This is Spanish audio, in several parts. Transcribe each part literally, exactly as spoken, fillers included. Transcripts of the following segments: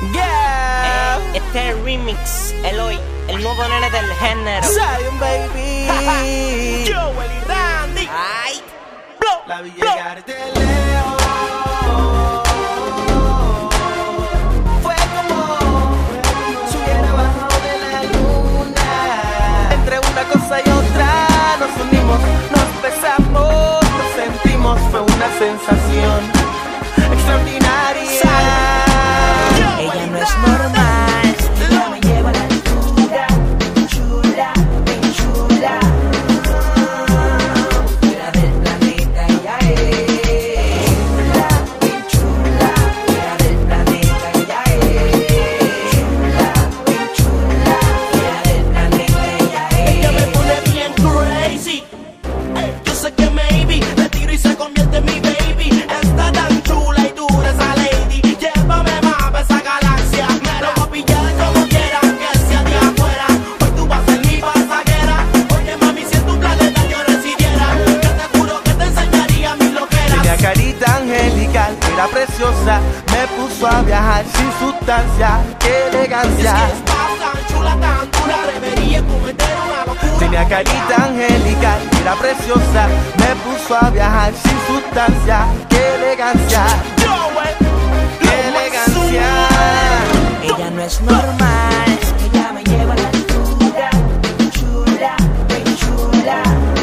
Yeah. Eh, este es el remix, Eloy, el nuevo nene del género. Zion, baby. Joel y Randy. Ay, blow, la vi blow. llegar de lejos. Fue como si hubiera bajado de la luna. Entre una cosa y otra nos unimos, nos besamos, nos sentimos. Fue una sensación extraordinaria. Ella no es normal, ella me lleva a la altura. Chula, bien chula. Fuera del planeta ella es. Chula, bien chula. Fuera del planeta ella es. Chula, bien chula. Fuera del planeta ella es. Ella me pone bien crazy. Ey, yo sé que maybe le tiro y se convierte en mi baby. Está tan chula y dura esa lady. Llévame más pa' esa galaxia. Me lo voy a pillar como quiera, que sea de afuera. Hoy tú vas a ser mi pasajera. Oye mami, si en tu planeta yo residiera, yo te juro que te enseñaría mis loqueras. Tenía carita angelical, era preciosa, me puso a viajar sin sustancia, qué Es que elegancia. estás tan chula, tan dura, atrevería a cometer una locura. Tenía carita angelical, era preciosa, me puso a viajar sin sustancia, qué elegancia, Joel, qué elegancia. Ella no es normal, ella me lleva a la altura. Chula, bien chula.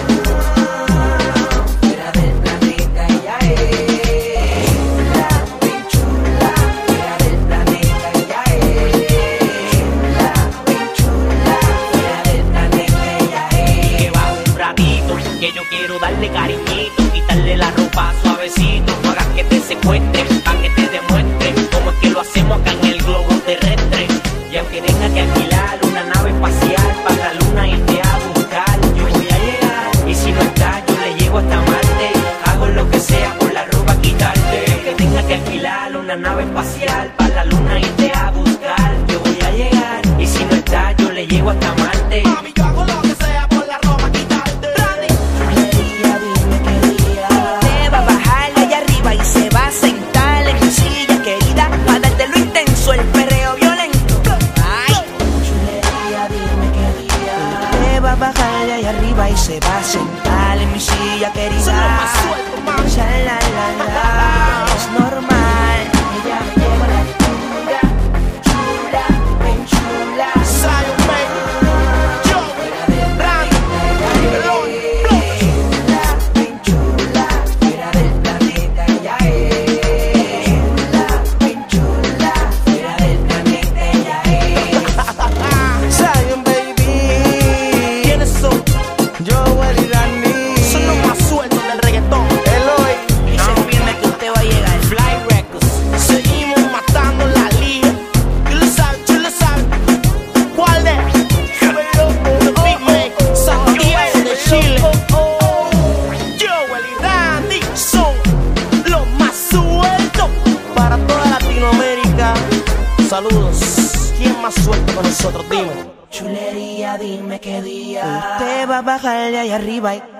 Fuera del planeta ella es. Chula, bien chula. Fuera del planeta ella es. Chula, bien chula. Fuera del planeta ella es. Que va un ratito, que yo quiero darle cariñito, quitarle la ropa suavecito, no hagas que te secuestre, pa' que te demuestre cómo es que lo hacemos acá en el globo terrestre. Y aunque tenga que alquilar una nave espacial para la luna y irte a buscar, yo voy a llegar, y si no está yo le llego hasta Marte, hago lo que sea por la ropa quitarte. Que tenga que alquilar una nave espacial para la luna y irte a buscar, yo voy a llegar, y si no está yo le llego hasta Marte. Mami, yo hago lo que sea por la ropa quitarte. Chulería, dime qué día te va a bajar allá arriba y se va a sentar en mi silla querida para darte lo intenso, el perreo violento. Ay, chulería, dime qué día te va a bajar allá arriba y se va a sentar en mi silla querida. Soy lo más suelto, mami. Sha, la, la, la. Es normal, ella me lleva a la altura. Chula, bien chula. Zion, baby. Joel, Randy, Eloy, Chula, bien chula, fuera del planeta ella es. Chula, bien chula, fuera del planeta ella es. Zion, baby. ¿quiénes son? Joel y Randy. Son los más sueltos del reggaetón. Eloy. Y se entiende que usted va a llegar. Fly Records. Seguimos matando la liga. Tú lo sabes, tú lo sabes. ¿Cuál de? The Big Mac, Santiago de Chile. Joel y Randy son los más sueltos para toda Latinoamérica. Saludos. ¿Quién más suelto con nosotros? Dime. Chulería, dime qué día te va a bajar de ahí arriba y